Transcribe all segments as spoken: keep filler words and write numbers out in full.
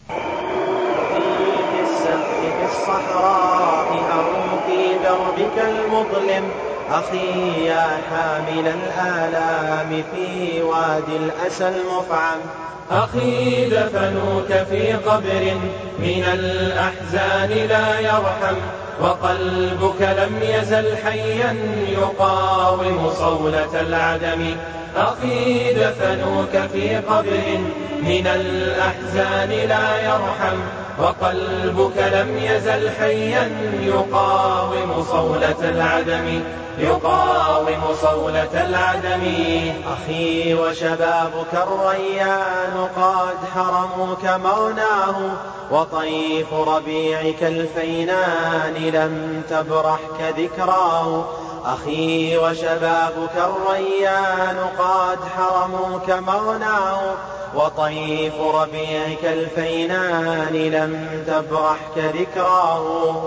في السبت في الصحراء أو في دربك المظلم، أخي يا حامل الآلام في وادي الأسى المفعم. أخي دفنوك في قبر من الأحزان لا يرحم، وقلبك لم يزل حيا يقاوم صولة العدم. أخي دفنوك في قبر من الأحزان لا يرحم، وقلبك لم يزل حيا يقاوم صولة العدم، يقاوم صولة العدم. أخي وشبابك الريان قد حرموك مغناه، وطيف ربيعك الفينان لم تبرحك ذكراه. أخي وشبابك الريان قد حرموك مغناه، وطيف ربيعك الفينان لم تبرحك ذكراه.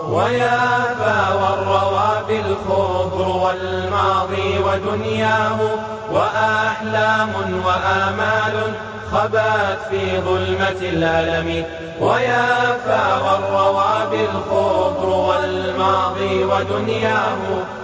ويافى والروابي الخضر والماضي ودنياه، وأحلام وآمال خبات في ظلمة الألم. ويافى والروابي الخضر والماضي ودنياه،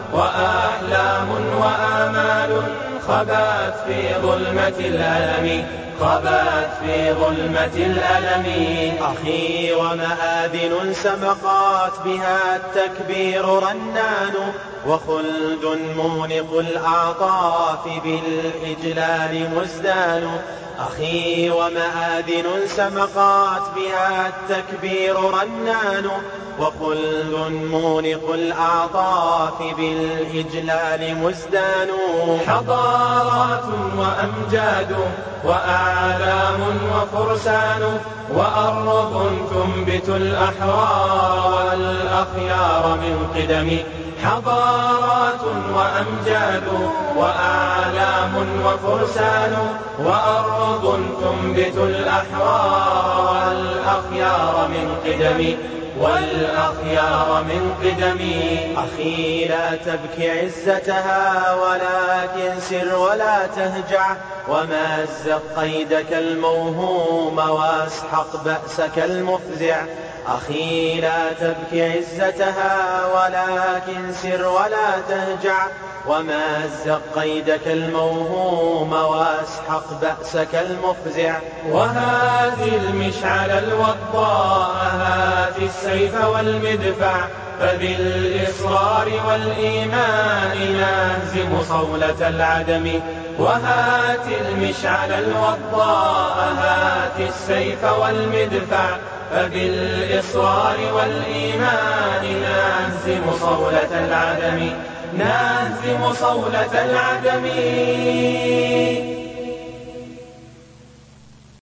وأحلام وآمال خبات في ظلمة الألم، خبات في ظلمة الألم. أخي ومآذن سمقات بها التكبير رنان، وخلد مونق الأعطاف بالإجلال مزدان. أخي ومآذن سمقات بها التكبير رنان، وخلد مونق الأعطاف بالإجلال مزدان. حضارات وأمجاد وأعلام وفرسان، وأرض تنبت الأحرار والأخيار من قدم. حضارات وأمجاد وأعلام وفرسان، وأرض تنبت الأحرار والأخيار من قدم، والأخيار من قدم. أخي لا تبكي عزتها ولكن سر ولا تهجع، ومزق قيدك الموهوم واسحق بأسك المفزع. أخي لا تبكي عزتها ولكن سر ولا تهجع، ومزق قيدك الموهوم واسحق بأسك المفزع. وهات المشعل الوضاء، هات السيف والمدفع، فبالإصرار والإيمان نهزم صولة العدم. وهات المشعل الوضاء، هات السيف والمدفع، فبالإصرار والإيمان نهزم صولة العدم، نهزم صولة العدم.